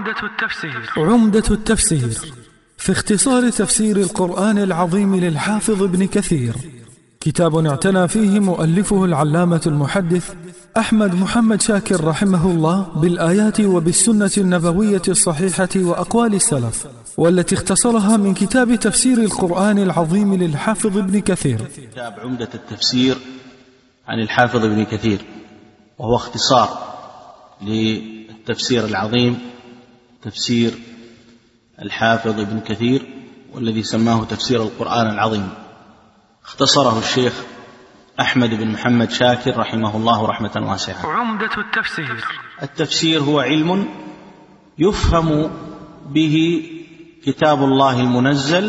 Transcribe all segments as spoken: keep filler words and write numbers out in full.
عمدة التفسير عمدة التفسير في اختصار تفسير القرآن العظيم للحافظ ابن كثير، كتاب اعتنى فيه مؤلفه العلامة المحدث أحمد محمد شاكر رحمه الله بالآيات وبالسنة النبوية الصحيحة وأقوال السلف، والتي اختصرها من كتاب تفسير القرآن العظيم للحافظ ابن كثير. كتاب عمدة التفسير عن الحافظ ابن كثير، وهو اختصار للتفسير العظيم تفسير الحافظ ابن كثير، والذي سماه تفسير القرآن العظيم. اختصره الشيخ أحمد بن محمد شاكر رحمه الله رحمة واسعة. عمدة التفسير التفسير هو علم يفهم به كتاب الله المنزل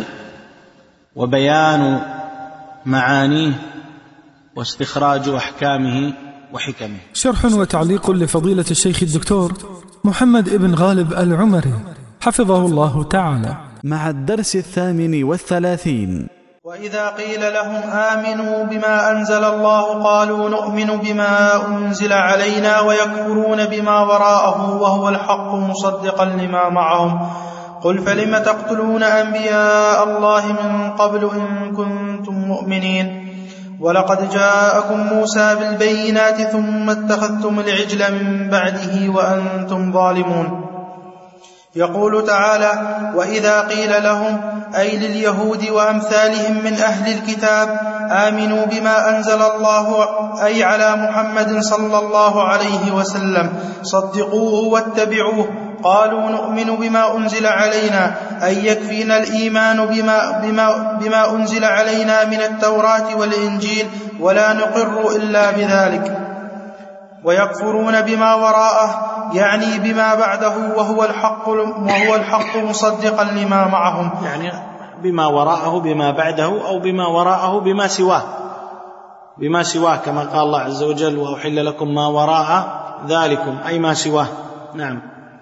وبيان معانيه واستخراج أحكامه وحكمه. شرح وتعليق لفضيلة الشيخ الدكتور محمد ابن غالب العمري حفظه الله تعالى، مع الدرس الثامن والثلاثين. وإذا قيل لهم آمنوا بما أنزل الله قالوا نؤمن بما أنزل علينا ويكفرون بما وراءه وهو الحق مصدقا لما معهم. قل فلم تقتلون أنبياء الله من قبل إن كنتم مؤمنين؟ ولقد جاءكم موسى بالبينات ثم اتخذتم العجل من بعده وأنتم ظالمون. يقول تعالى: وإذا قيل لهم، أي لليهود وأمثالهم من أهل الكتاب، آمنوا بما أنزل الله أي على محمد صلى الله عليه وسلم، صدقوه واتبعوه، قالوا نؤمن بما أنزل علينا، أي يكفينا الإيمان بما, بما, بما أنزل علينا من التوراة والإنجيل ولا نقر إلا بذلك. ويكفرون بما وراءه يعني بما بعده وهو الحق, وهو الحق مصدقا لما معهم، يعني بما وراءه بما بعده، أو بما وراءه بما سواه بما سواه كما قال الله عز وجل: وأحل لكم ما وراء ذلكم، أي ما سواه. نعم.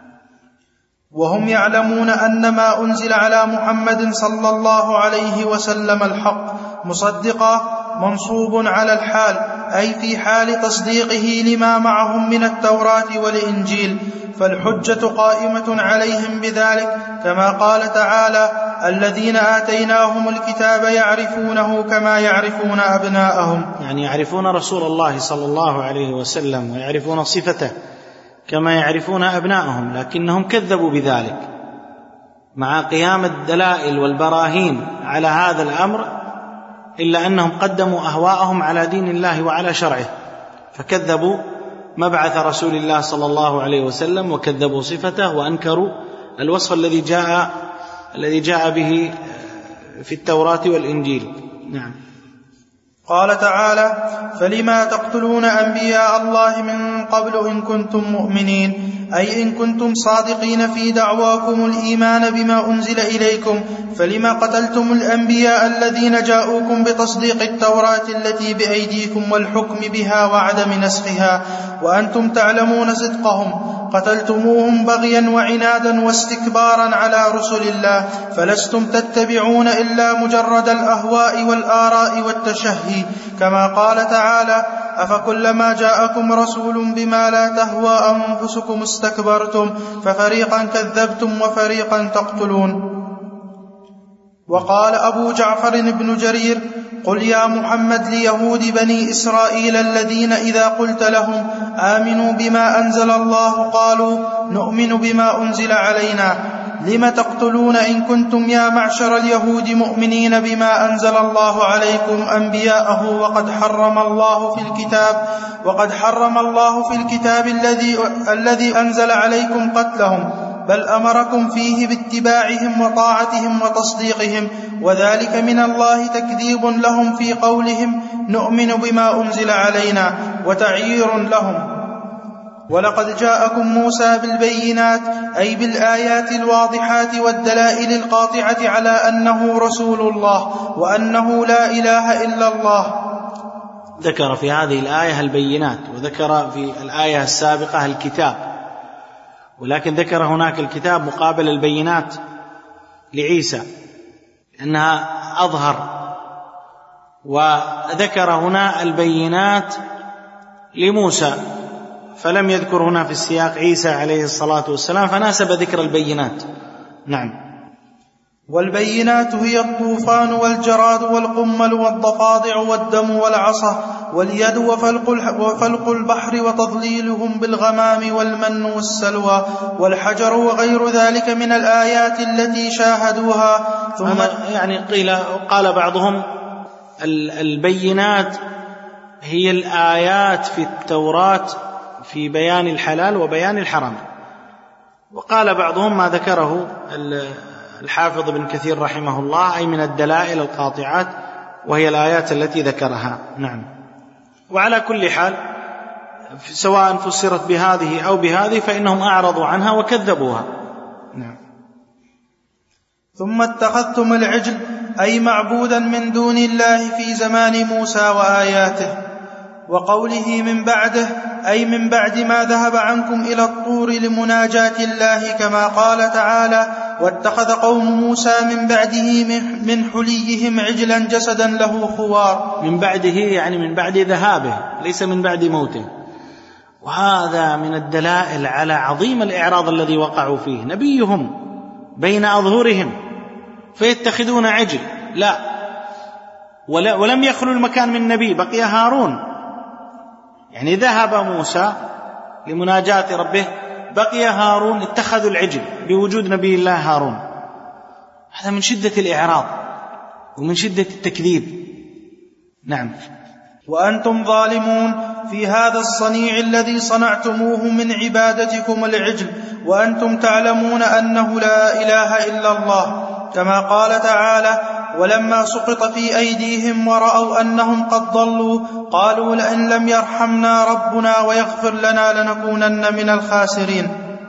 وهم يعلمون أن ما أنزل على محمد صلى الله عليه وسلم الحق مصدقا منصوب على الحال، أي في حال تصديقه لما معهم من التوراة والإنجيل، فالحجة قائمة عليهم بذلك، كما قال تعالى: الذين آتيناهم الكتاب يعرفونه كما يعرفون أبناءهم. يعني يعرفون رسول الله صلى الله عليه وسلم ويعرفون صفته كما يعرفون أبناءهم، لكنهم كذبوا بذلك مع قيام الدلائل والبراهين على هذا الأمر، إلا أنهم قدموا أهواءهم على دين الله وعلى شرعه، فكذبوا مبعث رسول الله صلى الله عليه وسلم وكذبوا صفته وأنكروا الوصف الذي جاء الذي جاء به في التوراة والإنجيل. نعم. قال تعالى: فلما تقتلون أنبياء الله من قبل إن كنتم مؤمنين، أي إن كنتم صادقين في دعواكم الإيمان بما أنزل إليكم، فلما قتلتم الأنبياء الذين جاءوكم بتصديق التوراة التي بأيديكم والحكم بها وعدم نسخها وأنتم تعلمون صدقهم، قتلتموهم بغيا وعنادا واستكبارا على رسل الله، فلستم تتبعون إلا مجرد الأهواء والآراء والتشهي، كما قال تعالى: أفكلما جاءكم رسول بما لا تهوى أنفسكم استكبرتم ففريقا كذبتم وفريقا تقتلون. وقال أبو جعفر بن جرير: قل يا محمد ليهود بني إسرائيل الذين إذا قلت لهم آمنوا بما أنزل الله قالوا نؤمن بما أنزل علينا، لم تقتلون إن كنتم يا معشر اليهود مؤمنين بما أنزل الله عليكم أنبياءه وقد حرم الله في الكتاب وقد حرم الله في الكتاب الذي الذي أنزل عليكم قتلهم، بل أمركم فيه باتباعهم وطاعتهم وتصديقهم، وذلك من الله تكذيب لهم في قولهم نؤمن بما أنزل علينا وتعيير لهم. ولقد جاءكم موسى بالبينات أي بالآيات الواضحات والدلائل القاطعة على أنه رسول الله وأنه لا إله إلا الله. ذكر في هذه الآية البينات، وذكر في الآية السابقة الكتاب، ولكن ذكر هناك الكتاب مقابل البينات لعيسى أنها أظهر، وذكر هنا البينات لموسى، فلم يذكر هنا في السياق عيسى عليه الصلاة والسلام، فناسب ذكر البينات. نعم. والبينات هي الطوفان والجراد والقمل والضفادع والدم والعصا واليد وفلق البحر وتضليلهم بالغمام والمن والسلوى والحجر وغير ذلك من الآيات التي شاهدوها. ثم يعني قيل قال بعضهم البينات هي الآيات في التوراة في بيان الحلال وبيان الحرام، وقال بعضهم ما ذكره الحافظ ابن كثير رحمه الله، أي من الدلائل القاطعات، وهي الآيات التي ذكرها. نعم. وعلى كل حال سواء فسرت بهذه أو بهذه فإنهم أعرضوا عنها وكذبوها. نعم. ثم اتخذتم العجل أي معبودا من دون الله في زمان موسى وآياته. وقوله من بعده أي من بعد ما ذهب عنكم إلى الطور لمناجاة الله، كما قال تعالى واتخذ قوم موسى من بعده من حليهم عجلا جسدا له خوار. من بعده يعني من بعد ذهابه، ليس من بعد موته. وهذا من الدلائل على عظيم الإعراض الذي وقعوا فيه. نبيهم بين أظهرهم فيتخذون عجل، لا، ولم يخلو المكان من نبي، بقي هارون. يعني ذهب موسى لمناجاة ربه، بقي هارون، اتخذوا العجل بوجود نبي الله هارون. هذا من شدة الإعراض ومن شدة التكذيب. نعم. وأنتم ظالمون في هذا الصنيع الذي صنعتموه من عبادتكم العجل، وأنتم تعلمون أنه لا إله إلا الله، كما قال تعالى ولما سقط في أيديهم ورأوا أنهم قد ضلوا قالوا لئن لم يرحمنا ربنا ويغفر لنا لنكونن من الخاسرين.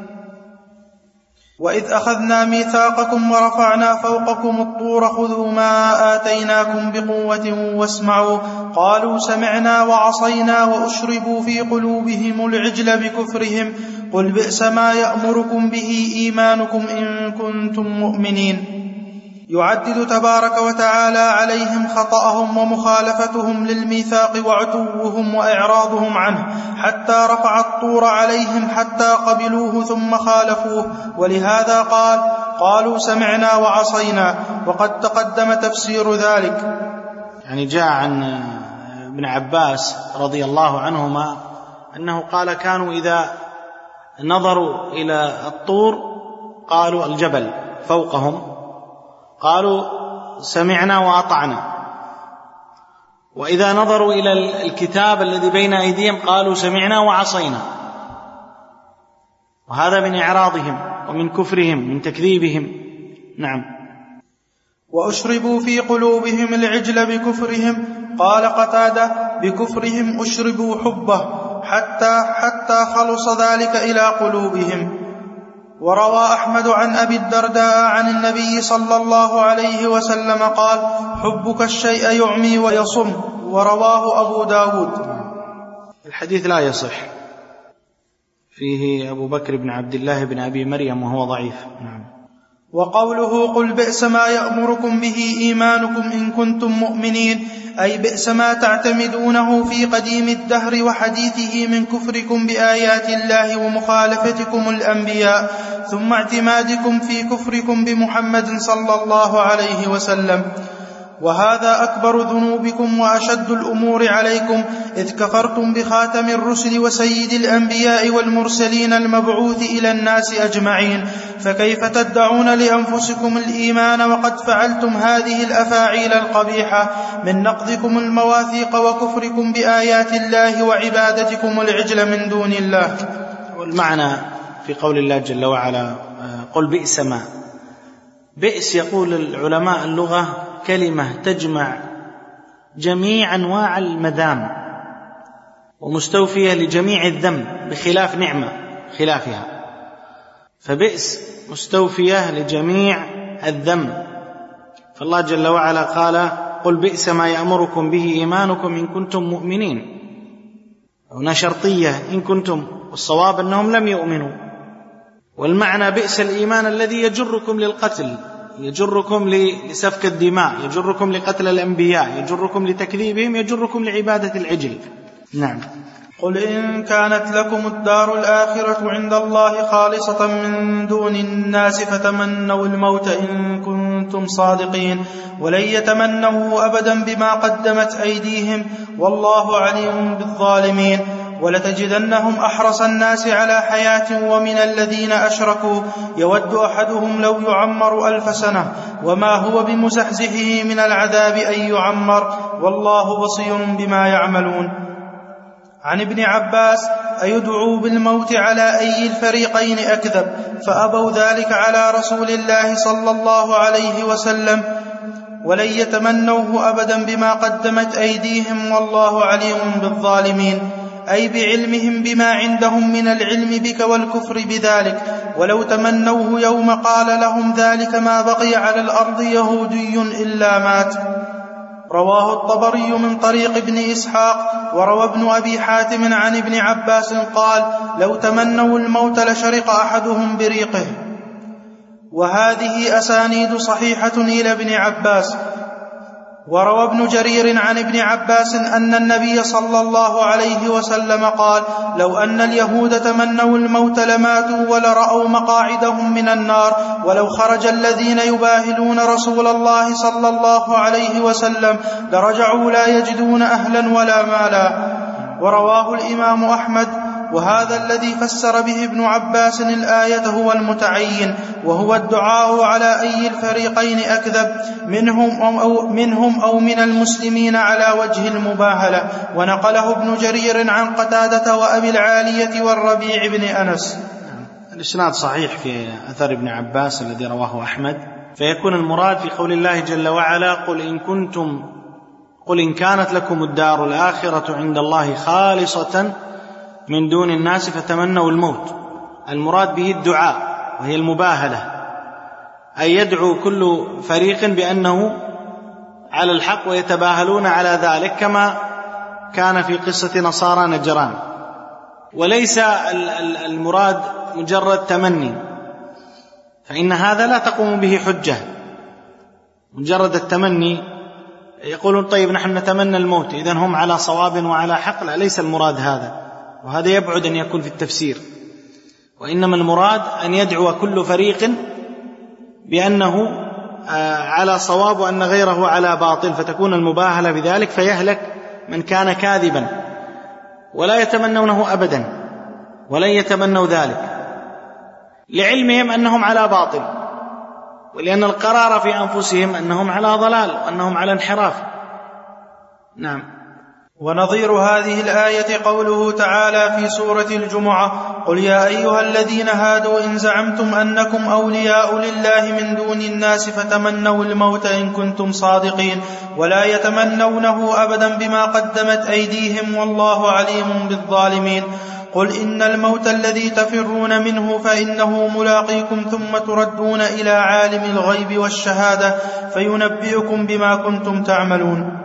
وإذ أخذنا ميثاقكم ورفعنا فوقكم الطور خذوا ما آتيناكم بقوة واسمعوا قالوا سمعنا وعصينا وأشربوا في قلوبهم العجل بكفرهم قل بئس ما يأمركم به إيمانكم إن كنتم مؤمنين. يعدد تبارك وتعالى عليهم خطأهم ومخالفتهم للميثاق وعتوهم وإعراضهم عنه حتى رفع الطور عليهم حتى قبلوه ثم خالفوه، ولهذا قال قالوا سمعنا وعصينا، وقد تقدم تفسير ذلك. يعني جاء عن ابن عباس رضي الله عنهما أنه قال كانوا إذا نظروا إلى الطور قالوا الجبل فوقهم قالوا سمعنا وأطعنا، وإذا نظروا إلى الكتاب الذي بين أيديهم قالوا سمعنا وعصينا. وهذا من إعراضهم ومن كفرهم من تكذيبهم. نعم. وأشربوا في قلوبهم العجل بكفرهم، قال قتادة بكفرهم أشربوا حبه حتى حتى خلص ذلك إلى قلوبهم. وروى أحمد عن أبي الدرداء عن النبي صلى الله عليه وسلم قال حبك الشيء يعمي ويصم، ورواه أبو داود. الحديث لا يصح، فيه أبو بكر بن عبد الله بن أبي مريم وهو ضعيف. نعم. وقوله قل بئس ما يأمركم به إيمانكم إن كنتم مؤمنين، أي بئس ما تعتمدونه في قديم الدهر وحديثه من كفركم بآيات الله ومخالفتكم الأنبياء، ثم اعتمادكم في كفركم بمحمد صلى الله عليه وسلم. وهذا أكبر ذنوبكم وأشد الأمور عليكم، إذ كفرتم بخاتم الرسل وسيد الأنبياء والمرسلين المبعوث إلى الناس أجمعين، فكيف تدعون لأنفسكم الإيمان وقد فعلتم هذه الأفاعيل القبيحة من نقضكم المواثيق وكفركم بآيات الله وعبادتكم العجل من دون الله. والمعنى في قول الله جل وعلا قل بئس ما، بئس يقول العلماء اللغة كلمة تجمع جميع أنواع المذام ومستوفية لجميع الذنب بخلاف نعمة خلافها، فبئس مستوفية لجميع الذنب. فالله جل وعلا قال قل بئس ما يأمركم به إيمانكم إن كنتم مؤمنين، هنا شرطية إن كنتم، والصواب أنهم لم يؤمنوا. والمعنى بئس الإيمان الذي يجركم للقتل، يجركم لسفك الدماء، يجركم لقتل الأنبياء، يجركم لتكذيبهم، يجركم لعبادة العجل. نعم. قل إن كانت لكم الدار الآخرة عند الله خالصة من دون الناس فتمنوا الموت إن كنتم صادقين ولن يتمنوا أبدا بما قدمت أيديهم والله عليم بالظالمين. ولتجدنهم أحرص الناس على حياة ومن الذين أشركوا يود أحدهم لو يعمر ألف سنة وما هو بمزحزحه من العذاب أن يعمر والله بصير بما يعملون. عن ابن عباس: أيدعو بالموت على أي الفريقين أكذب؟ فأبوا ذلك على رسول الله صلى الله عليه وسلم ولن يتمنوه أبدا بما قدمت أيديهم والله عليم بالظالمين، أي بعلمهم بما عندهم من العلم بك والكفر بذلك، ولو تمنوه يوم قال لهم ذلك ما بقي على الأرض يهودي إلا مات. رواه الطبري من طريق ابن إسحاق. وروى ابن أبي حاتم عن ابن عباس قال: لو تمنوا الموت لشرق أحدهم بريقه. وهذه أسانيد صحيحة إلى ابن عباس. وروى ابن جرير عن ابن عباس أن النبي صلى الله عليه وسلم قال: لو أن اليهود تمنوا الموت لماتوا ولرأوا مقاعدهم من النار، ولو خرج الذين يباهلون رسول الله صلى الله عليه وسلم لرجعوا لا يجدون أهلا ولا مالا. ورواه الإمام أحمد. وهذا الذي فسر به ابن عباس الآية هو المتعين، وهو الدعاء على أي الفريقين أكذب منهم أو, منهم أو من المسلمين على وجه المباهلة. ونقله ابن جرير عن قتادة وأبي العالية والربيع بن أنس. الإسناد صحيح في أثر ابن عباس الذي رواه أحمد، فيكون المراد في قول الله جل وعلا: قل إن كنتم قل إن كانت لكم الدار الآخرة عند الله خالصة من دون الناس فتمنوا الموت. المراد به الدعاء وهي المباهلة، أي يدعو كل فريق بأنه على الحق ويتباهلون على ذلك، كما كان في قصة نصارى نجران. وليس المراد مجرد تمني، فإن هذا لا تقوم به حجة. مجرد التمني يقولون: طيب نحن نتمنى الموت، إذن هم على صواب وعلى حق. لا، ليس المراد هذا، وهذا يبعد أن يكون في التفسير. وإنما المراد أن يدعو كل فريق بأنه على صواب وأن غيره على باطل، فتكون المباهلة بذلك فيهلك من كان كاذبا، ولا يتمنونه أبدا، ولن يتمنوا ذلك لعلمهم أنهم على باطل، ولأن القرار في أنفسهم أنهم على ضلال وأنهم على انحراف. نعم. ونظير هذه الآية قوله تعالى في سورة الجمعة: قل يا أيها الذين هادوا إن زعمتم أنكم أولياء لله من دون الناس فتمنوا الموت إن كنتم صادقين ولا يتمنونه أبدا بما قدمت أيديهم والله عليم بالظالمين. قل إن الموت الذي تفرون منه فإنه ملاقيكم ثم تردون إلى عالم الغيب والشهادة فينبئكم بما كنتم تعملون.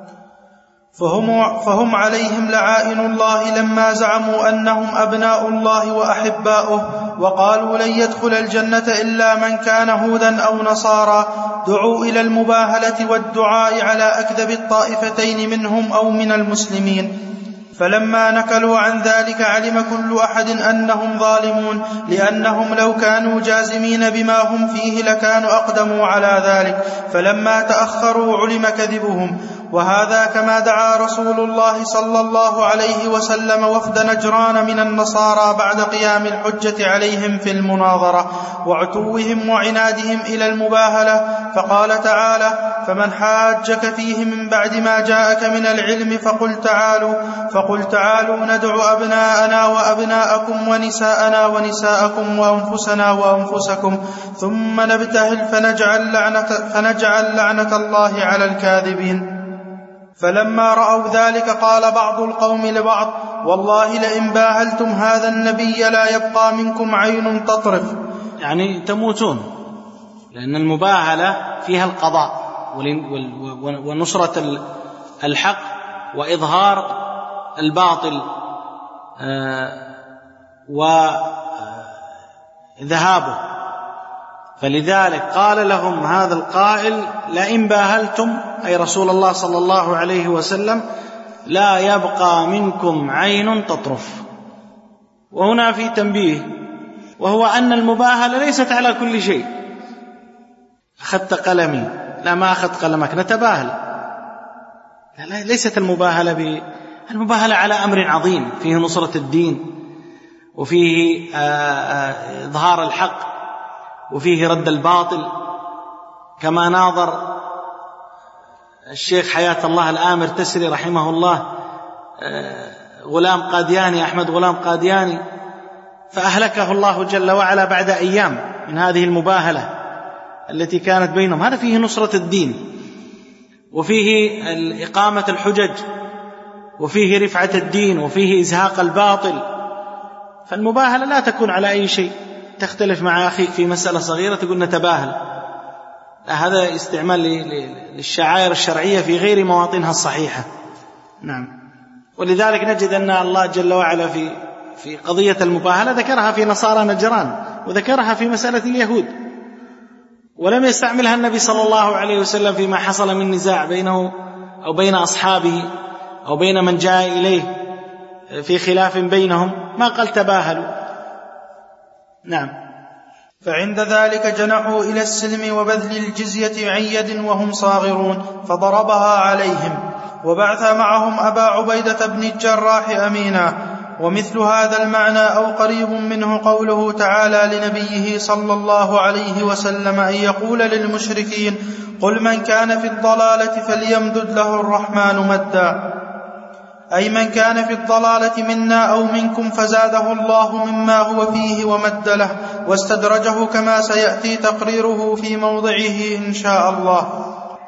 فهم, فهم عليهم لعائن الله لما زعموا أنهم أبناء الله وأحباؤه، وقالوا لن يدخل الجنة إلا من كان هودا أو نصارى. دعوا إلى المباهلة والدعاء على أكذب الطائفتين منهم أو من المسلمين. فلما نكلوا عن ذلك علم كل أحد أنهم ظالمون، لأنهم لو كانوا جازمين بما هم فيه لكانوا أقدموا على ذلك، فلما تأخروا علم كذبهم. وهذا كما دعا رسول الله صلى الله عليه وسلم وفد نجران من النصارى بعد قيام الحجة عليهم في المناظرة وعتوهم وعنادهم إلى المباهلة، فقال تعالى: فمن حاجك فيه من بعد ما جاءك من العلم فقل تعالوا فقل تعالوا ندع أبناءنا وأبناءكم ونساءنا ونساءكم وأنفسنا وأنفسكم ثم نبتهل فنجعل لعنة, فنجعل لعنة الله على الكاذبين. فلما رأوا ذلك قال بعض القوم لبعض: والله لئن باهلتم هذا النبي لا يبقى منكم عين تطرف، يعني تموتون، لأن المباهلة فيها القضاء ونصرة الحق وإظهار الباطل وذهابه. فلذلك قال لهم هذا القائل: لئن باهلتم، أي رسول الله صلى الله عليه وسلم، لا يبقى منكم عين تطرف. وهنا في تنبيه، وهو أن المباهلة ليست على كل شيء. أخذت قلمي، لا ما أخذت قلمك، نتباهل. لا، ليست المباهلة ب... المباهلة على أمر عظيم فيه نصرة الدين، وفيه إظهار الحق، وفيه رد الباطل، كما ناظر الشيخ حياة الله الآمر تسري رحمه الله غلام قادياني، أحمد غلام قادياني، فأهلكه الله جل وعلا بعد أيام من هذه المباهلة التي كانت بينهم. هذا فيه نصرة الدين، وفيه إقامة الحجج، وفيه رفعة الدين، وفيه إزهاق الباطل. فالمباهلة لا تكون على أي شيء. تختلف مع أخيك في مسألة صغيرة تقول نتباهل، هذا استعمال للشعائر الشرعية في غير مواطنها الصحيحة. نعم. ولذلك نجد أن الله جل وعلا في في قضية المباهلة ذكرها في نصارى نجران، وذكرها في مسألة اليهود، ولم يستعملها النبي صلى الله عليه وسلم فيما حصل من نزاع بينه أو بين أصحابه أو بين من جاء إليه في خلاف بينهم، ما قال تباهلوا. نعم. فعند ذلك جنحوا إلى السلم وبذل الجزية عن يد وهم صاغرون، فضربها عليهم، وبعث معهم أبا عبيدة بن الجراح أمينا. ومثل هذا المعنى أو قريب منه قوله تعالى لنبيه صلى الله عليه وسلم أن يقول للمشركين قل من كان في الضلالة فليمدد له الرحمن مدا، أي من كان في الضلالة منا أو منكم فزاده الله مما هو فيه ومد له، واستدرجه كما سيأتي تقريره في موضعه إن شاء الله.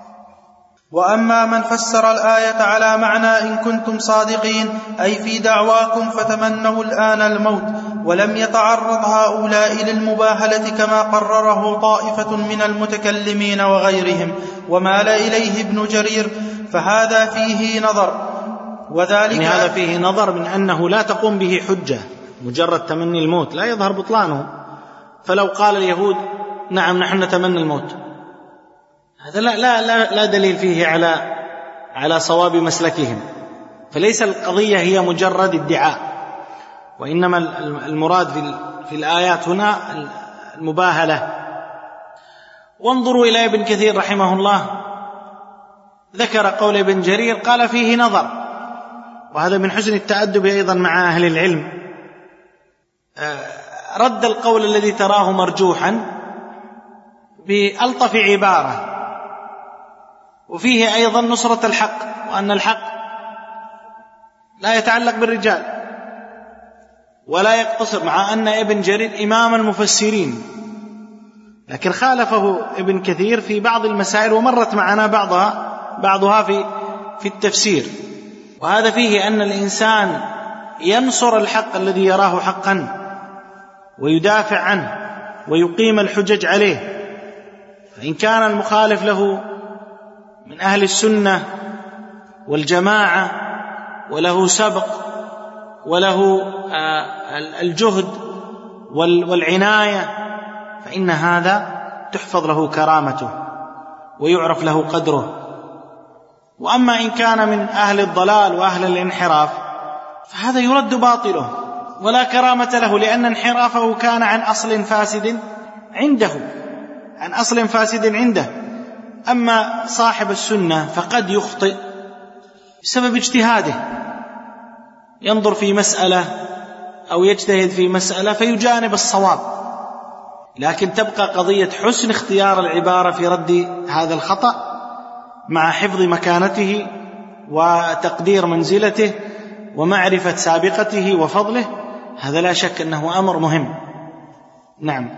وأما من فسر الآية على معنى إن كنتم صادقين أي في دعواكم فتمنوا الآن الموت، ولم يتعرض هؤلاء للمباهلة كما قرره طائفة من المتكلمين وغيرهم ومال إليه ابن جرير، فهذا فيه نظر. وذلك يعني هذا فيه نظر من أنه لا تقوم به حجة، مجرد تمني الموت لا يظهر بطلانه. فلو قال اليهود نعم نحن نتمنى الموت، هذا لا, لا, لا, لا دليل فيه على على صواب مسلكهم. فليس القضية هي مجرد ادعاء، وإنما المراد في, في الآيات هنا المباهلة. وانظروا إلى ابن كثير رحمه الله، ذكر قول ابن جرير قال فيه نظر، وهذا من حسن التأدب أيضا مع أهل العلم. رد القول الذي تراه مرجوحا بألطف عبارة، وفيه أيضا نصرة الحق، وأن الحق لا يتعلق بالرجال ولا يقتصر، مع أن ابن جرير إمام المفسرين، لكن خالفه ابن كثير في بعض المسائل، ومرت معنا بعضها بعضها في في التفسير. وهذا فيه أن الإنسان ينصر الحق الذي يراه حقا ويدافع عنه ويقيم الحجج عليه. فإن كان المخالف له من أهل السنة والجماعة وله سبق وله الجهد والعناية، فإن هذا تحفظ له كرامته ويعرف له قدره. وأما إن كان من أهل الضلال وأهل الانحراف فهذا يرد باطله ولا كرامة له، لأن انحرافه كان عن أصل فاسد عنده عن أصل فاسد عنده. أما صاحب السنة فقد يخطئ بسبب اجتهاده، ينظر في مسألة أو يجتهد في مسألة فيجانب الصواب، لكن تبقى قضية حسن اختيار العبارة في رد هذا الخطأ مع حفظ مكانته وتقدير منزلته ومعرفة سابقته وفضله. هذا لا شك أنه أمر مهم. نعم.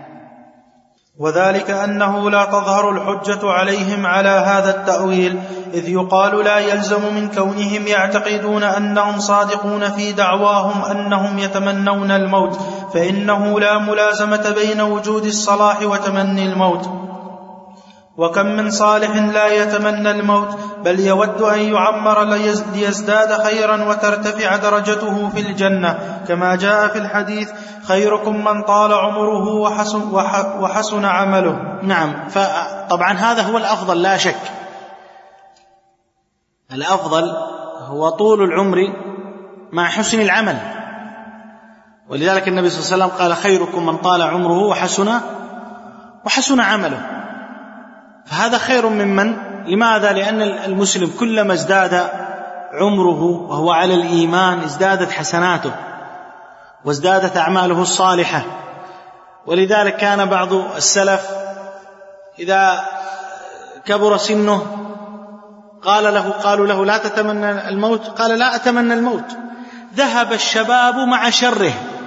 وذلك أنه لا تظهر الحجة عليهم على هذا التأويل، إذ يقال لا يلزم من كونهم يعتقدون أنهم صادقون في دعواهم أنهم يتمنون الموت، فإنه لا ملازمة بين وجود الصلاح وتمني الموت. وكم من صالح لا يتمنى الموت، بل يود أن يعمر ليزداد خيرا وترتفع درجته في الجنة، كما جاء في الحديث خيركم من طال عمره وحسن, وحسن عمله. نعم. فطبعا هذا هو الأفضل لا شك، الأفضل هو طول العمر مع حسن العمل. ولذلك النبي صلى الله عليه وسلم قال خيركم من طال عمره وحسن وحسن عمله. فهذا خير ممن. لماذا؟ لأن المسلم كلما ازداد عمره وهو على الإيمان ازدادت حسناته وازدادت أعماله الصالحة. ولذلك كان بعض السلف إذا كبر سنه قال له قالوا له لا تتمنى الموت، قال لا أتمنى الموت، ذهب الشباب مع شره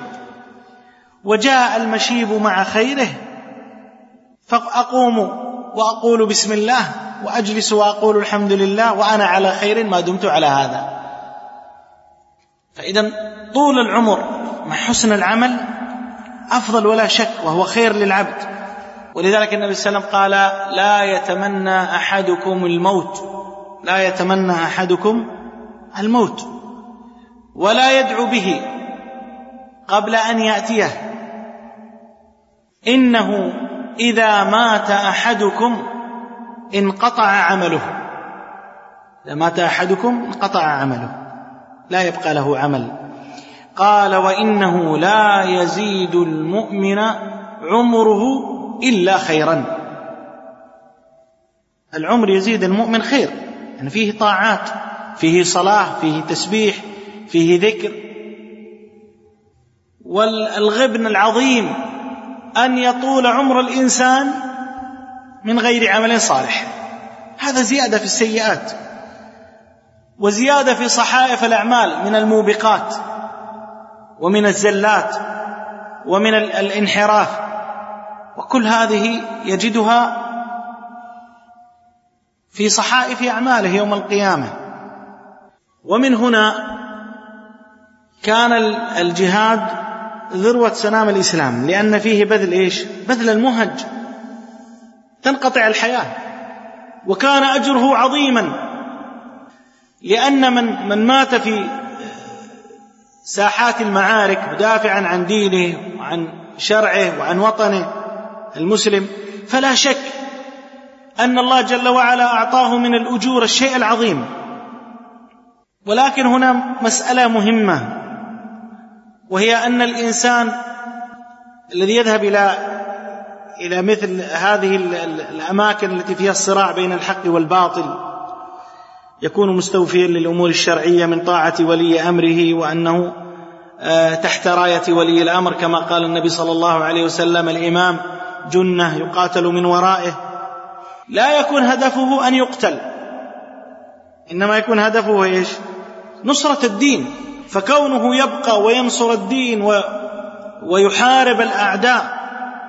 وجاء المشيب مع خيره، فأقوم وأقول بسم الله وأجلس وأقول الحمد لله وأنا على خير ما دمت على هذا. فإذا طول العمر مع حسن العمل أفضل ولا شك، وهو خير للعبد. ولذلك النبي صلى الله عليه وسلم قال لا يتمنى أحدكم الموت لا يتمنى أحدكم الموت ولا يدعو به قبل أن يأتيه، إنه إذا مات أحدكم انقطع عمله إذا مات أحدكم انقطع عمله لا يبقى له عمل. قال وإنه لا يزيد المؤمن عمره إلا خيرا. العمر يزيد المؤمن خير، يعني فيه طاعات، فيه صلاة، فيه تسبيح، فيه ذكر. والغبن العظيم أن يطول عمر الإنسان من غير عمل صالح، هذا زيادة في السيئات وزيادة في صحائف الأعمال من الموبقات ومن الزلات ومن الانحراف، وكل هذه يجدها في صحائف أعماله يوم القيامة. ومن هنا كان الجهاد ذروة سنام الإسلام، لأن فيه بذل إيش؟ بذل المهج، تنقطع الحياة. وكان أجره عظيما، لأن من, من مات في ساحات المعارك مدافعا عن دينه وعن شرعه وعن وطنه المسلم، فلا شك أن الله جل وعلا أعطاه من الأجور الشيء العظيم. ولكن هنا مسألة مهمة، وهي أن الإنسان الذي يذهب إلى إلى مثل هذه الأماكن التي فيها الصراع بين الحق والباطل يكون مستوفيا للأمور الشرعية من طاعة ولي أمره، وأنه تحت راية ولي الأمر، كما قال النبي صلى الله عليه وسلم الإمام جنة يقاتل من ورائه. لا يكون هدفه أن يقتل، إنما يكون هدفه إيش؟ نصرة الدين. فكونه يبقى وينصر الدين و... ويحارب الأعداء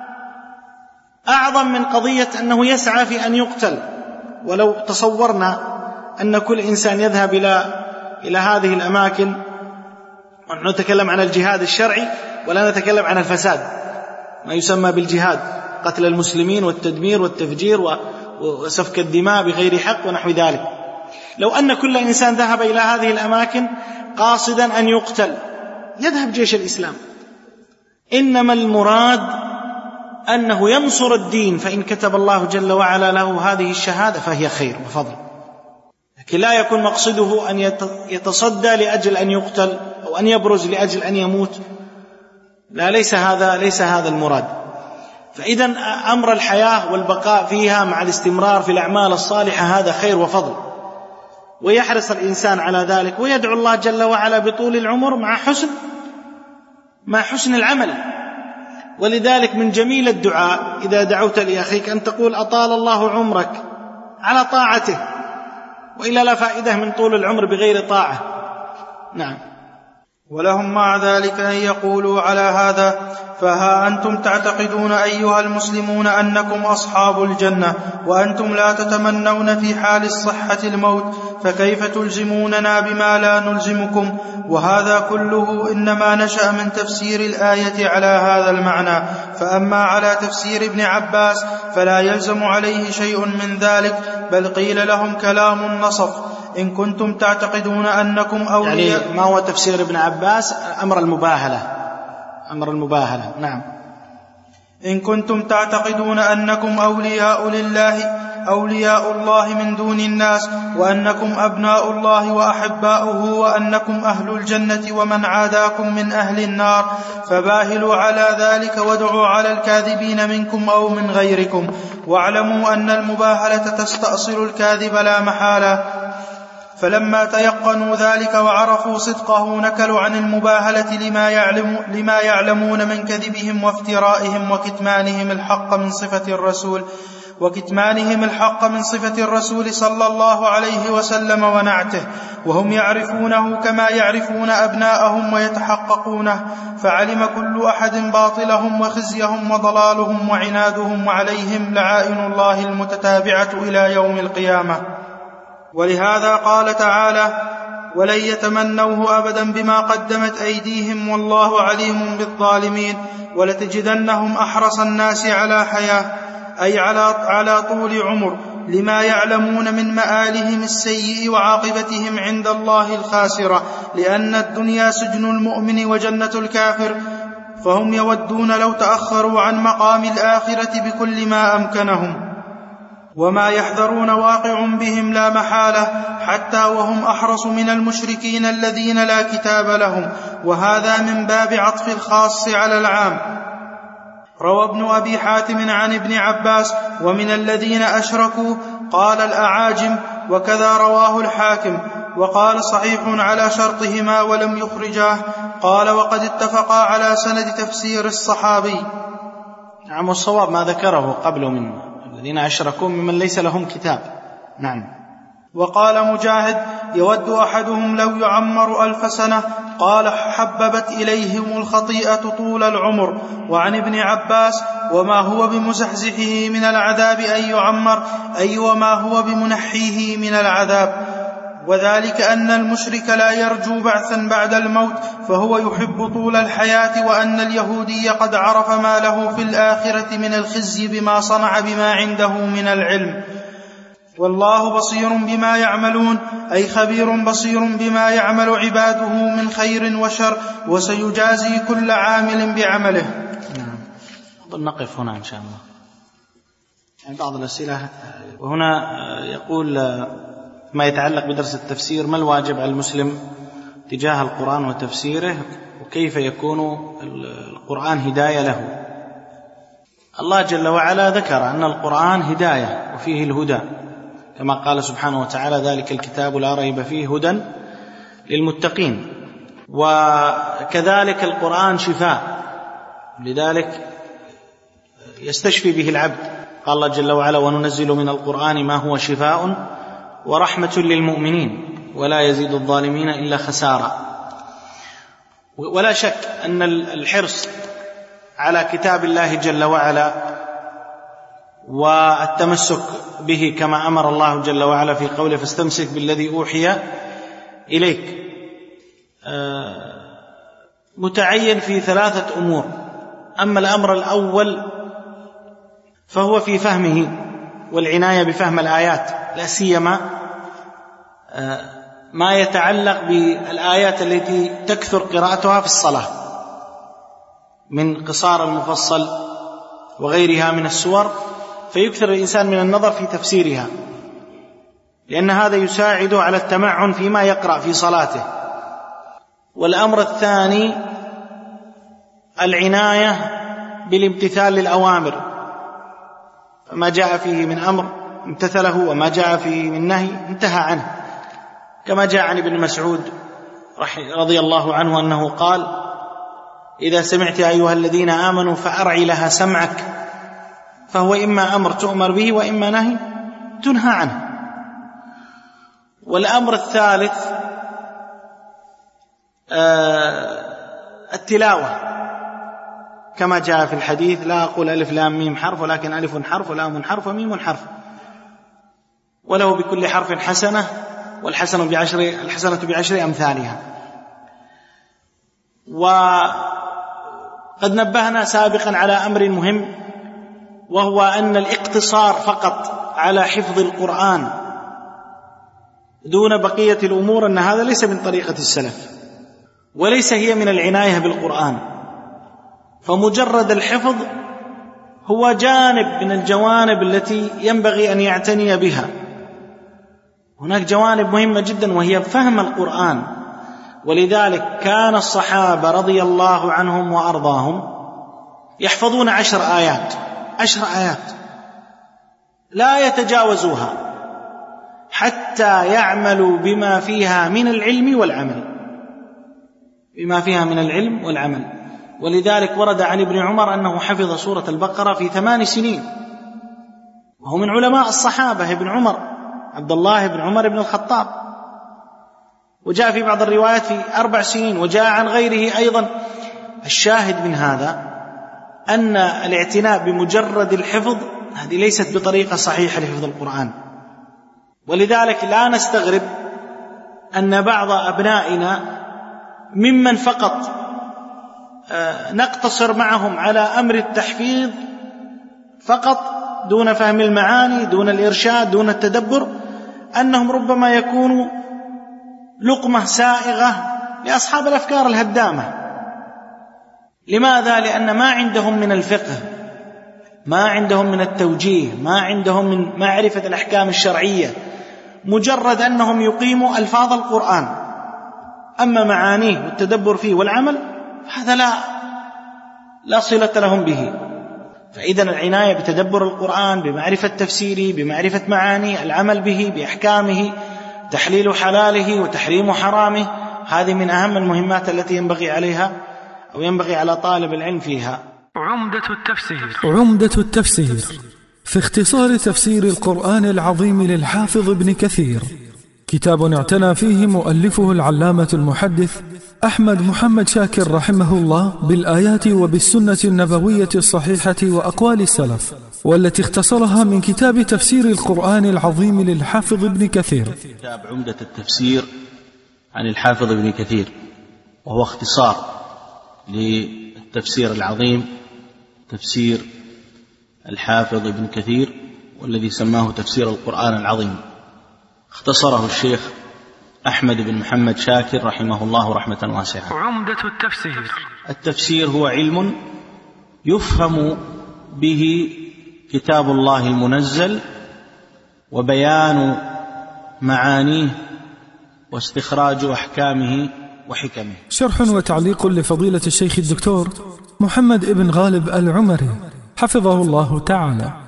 أعظم من قضية أنه يسعى في أن يقتل. ولو تصورنا أن كل إنسان يذهب إلى إلى هذه الأماكن، ونحن نتكلم عن الجهاد الشرعي ولا نتكلم عن الفساد ما يسمى بالجهاد، قتل المسلمين والتدمير والتفجير وسفك الدماء بغير حق ونحو ذلك. لو أن كل إنسان ذهب إلى هذه الأماكن قاصدا أن يقتل يذهب جيش الإسلام. إنما المراد أنه ينصر الدين، فإن كتب الله جل وعلا له هذه الشهادة فهي خير وفضل. لكن لا يكون مقصده أن يتصدى لأجل أن يقتل أو أن يبرز لأجل أن يموت، لا، ليس هذا ليس هذا المراد. فإذا أمر الحياة والبقاء فيها مع الاستمرار في الأعمال الصالحة هذا خير وفضل، ويحرص الإنسان على ذلك، ويدعو الله جل وعلا بطول العمر مع حسن مع حسن العمل. ولذلك من جميل الدعاء إذا دعوت لأخيك أن تقول أطال الله عمرك على طاعته، وإلا لا فائدة من طول العمر بغير طاعة. نعم. ولهم مع ذلك أن يقولوا على هذا: فها أنتم تعتقدون أيها المسلمون أنكم أصحاب الجنة، وأنتم لا تتمنون في حال الصحة الموت، فكيف تلزموننا بما لا نلزمكم؟ وهذا كله إنما نشأ من تفسير الآية على هذا المعنى. فأما على تفسير ابن عباس فلا يلزم عليه شيء من ذلك، بل قيل لهم كلام نصف: إن كنتم تعتقدون أنكم أولياء. يعني ما هو تفسير ابن عباس؟ أمر المباهلة أمر المباهلة. نعم. إن كنتم تعتقدون أنكم أولياء لله أولياء الله من دون الناس، وأنكم أبناء الله وأحباؤه، وأنكم أهل الجنة، ومن عاداكم من أهل النار، فباهلوا على ذلك وادعوا على الكاذبين منكم أو من غيركم، واعلموا أن المباهلة تستأصل الكاذب لا محالة. فلما تيقنوا ذلك وعرفوا صدقه نكلوا عن المباهلة لما, يعلم لما يعلمون من كذبهم وافترائهم وكتمانهم الحق من صفة الرسول وكتمانهم الحق من صفة الرسول صلى الله عليه وسلم ونعته، وهم يعرفونه كما يعرفون أبناءهم ويتحققونه، فعلم كل أحد باطلهم وخزيهم وضلالهم وعنادهم، وعليهم لعائن الله المتتابعة إلى يوم القيامة. ولهذا قال تعالى: ولن يتمنوه أبدا بما قدمت أيديهم والله عليم بالظالمين، ولتجدنهم أحرص الناس على حياة، أي على, على طول عمر، لما يعلمون من مآلهم السيء وعاقبتهم عند الله الخاسرة، لأن الدنيا سجن المؤمن وجنة الكافر، فهم يودون لو تأخروا عن مقام الآخرة بكل ما أمكنهم، وما يحذرون واقع بهم لا محالة، حتى وهم أحرص من المشركين الذين لا كتاب لهم، وهذا من باب عطف الخاص على العام. روى ابن أبي حاتم عن ابن عباس: ومن الذين أشركوا قال الأعاجم، وكذا رواه الحاكم، وقال صحيح على شرطهما ولم يخرجاه، قال وقد اتفقا على سند تفسير الصحابي. نعم، والصواب ما ذكره قبل من الذين أشركوا ممن ليس لهم كتاب. نعم. وقال مجاهد: يود أحدهم لو يعمر ألف سنة، قال حببت إليهم الخطيئة طول العمر. وعن ابن عباس: وما هو بمزحزحه من العذاب أن يعمر، أي وما هو بمنحيه من العذاب، وذلك أن المشرك لا يرجو بعثا بعد الموت، فهو يحب طول الحياة، وأن اليهودي قد عرف ما له في الآخرة من الخزي بما صنع بما عنده من العلم. والله بصير بما يعملون، أي خبير بصير بما يعمل عباده من خير وشر، وسيجازي كل عامل بعمله. نعم. نقف هنا إن شاء الله. يعني بعض الأسئلة، وهنا يقول ما يتعلق بدرس التفسير: ما الواجب على المسلم تجاه القرآن وتفسيره، وكيف يكون القرآن هداية له؟ الله جل وعلا ذكر أن القرآن هداية وفيه الهدى، كما قال سبحانه وتعالى: ذلك الكتاب لا ريب فيه هدى للمتقين. وكذلك القرآن شفاء، لذلك يستشفي به العبد. قال الله جل وعلا: وننزل من القرآن ما هو شفاء ورحمة للمؤمنين ولا يزيد الظالمين إلا خسارا. ولا شك أن الحرص على كتاب الله جل وعلا والتمسك به كما أمر الله جل وعلا في قوله: فاستمسك بالذي أوحي إليك، متعين في ثلاثة أمور. أما الأمر الأول فهو في فهمه والعناية بفهم الآيات، لا سيما ما يتعلق بالآيات التي تكثر قراءتها في الصلاة من قصار المفصل وغيرها من السور، فيكثر الإنسان من النظر في تفسيرها، لأن هذا يساعد على التمعن فيما يقرأ في صلاته. والأمر الثاني العناية بالامتثال للأوامر، فما جاء فيه من أمر امتثله، وما جاء فيه من نهي انتهى عنه، كما جاء عن ابن مسعود رضي الله عنه أنه قال: إذا سمعت أيها الذين آمنوا فأرعي لها سمعك، فهو إما أمر تؤمر به وإما نهي تنهى عنه. والأمر الثالث آه التلاوة، كما جاء في الحديث: لا أقول ألف لام ميم حرف، ولكن ألف حرف ولام حرف وميم حرف، وله بكل حرف حسنة، والحسنة بعشر الحسنة بعشر أمثالها. وقد نبهنا سابقا على أمر مهم، وهو أن الاقتصار فقط على حفظ القرآن دون بقية الأمور أن هذا ليس من طريقة السلف، وليس هي من العناية بالقرآن. فمجرد الحفظ هو جانب من الجوانب التي ينبغي أن يعتني بها. هناك جوانب مهمة جدا وهي فهم القرآن، ولذلك كان الصحابة رضي الله عنهم وأرضاهم يحفظون عشر آيات عشر آيات لا يتجاوزوها حتى يعملوا بما فيها من العلم والعمل بما فيها من العلم والعمل ولذلك ورد عن ابن عمر أنه حفظ سورة البقرة في ثمان سنين، وهو من علماء الصحابة ابن عمر عبد الله بن عمر بن الخطاب. وجاء في بعض الروايات في أربع سنين، وجاء عن غيره أيضا. الشاهد من هذا أن الاعتناء بمجرد الحفظ هذه ليست بطريقة صحيحة لحفظ القرآن، ولذلك لا نستغرب أن بعض أبنائنا ممن فقط نقتصر معهم على أمر التحفيظ فقط دون فهم المعاني، دون الإرشاد، دون التدبر، أنهم ربما يكونوا لقمة سائغة لأصحاب الأفكار الهدامة. لماذا؟ لأن ما عندهم من الفقه، ما عندهم من التوجيه، ما عندهم من معرفة الأحكام الشرعية، مجرد أنهم يقيموا ألفاظ القرآن، أما معانيه والتدبر فيه والعمل هذا لا لا صلة لهم به. فإذا العناية بتدبر القرآن، بمعرفة تفسيره، بمعرفة معانيه، العمل به، بأحكامه، تحليل حلاله وتحريم حرامه، هذه من أهم المهمات التي ينبغي عليها أو ينبغي على طالب العلم فيها. عمدة التفسير. عمدة التفسير في اختصار تفسير القرآن العظيم للحافظ ابن كثير، كتاب اعتنى فيه مؤلفه العلامة المحدث أحمد محمد شاكر رحمه الله بالآيات وبالسنة النبوية الصحيحة وأقوال السلف، والتي اختصرها من كتاب تفسير القرآن العظيم للحافظ ابن كثير. كتاب عمدة التفسير عن الحافظ ابن كثير، وهو اختصار للتفسير العظيم تفسير الحافظ ابن كثير، والذي سماه تفسير القرآن العظيم. اختصره الشيخ أحمد بن محمد شاكر رحمه الله رحمة واسعة. عمدة التفسير. التفسير هو علم يفهم به كتاب الله المنزل وبيان معانيه واستخراج أحكامه وحكمه. شرح وتعليق لفضيلة الشيخ الدكتور محمد ابن غالب العمري حفظه الله تعالى.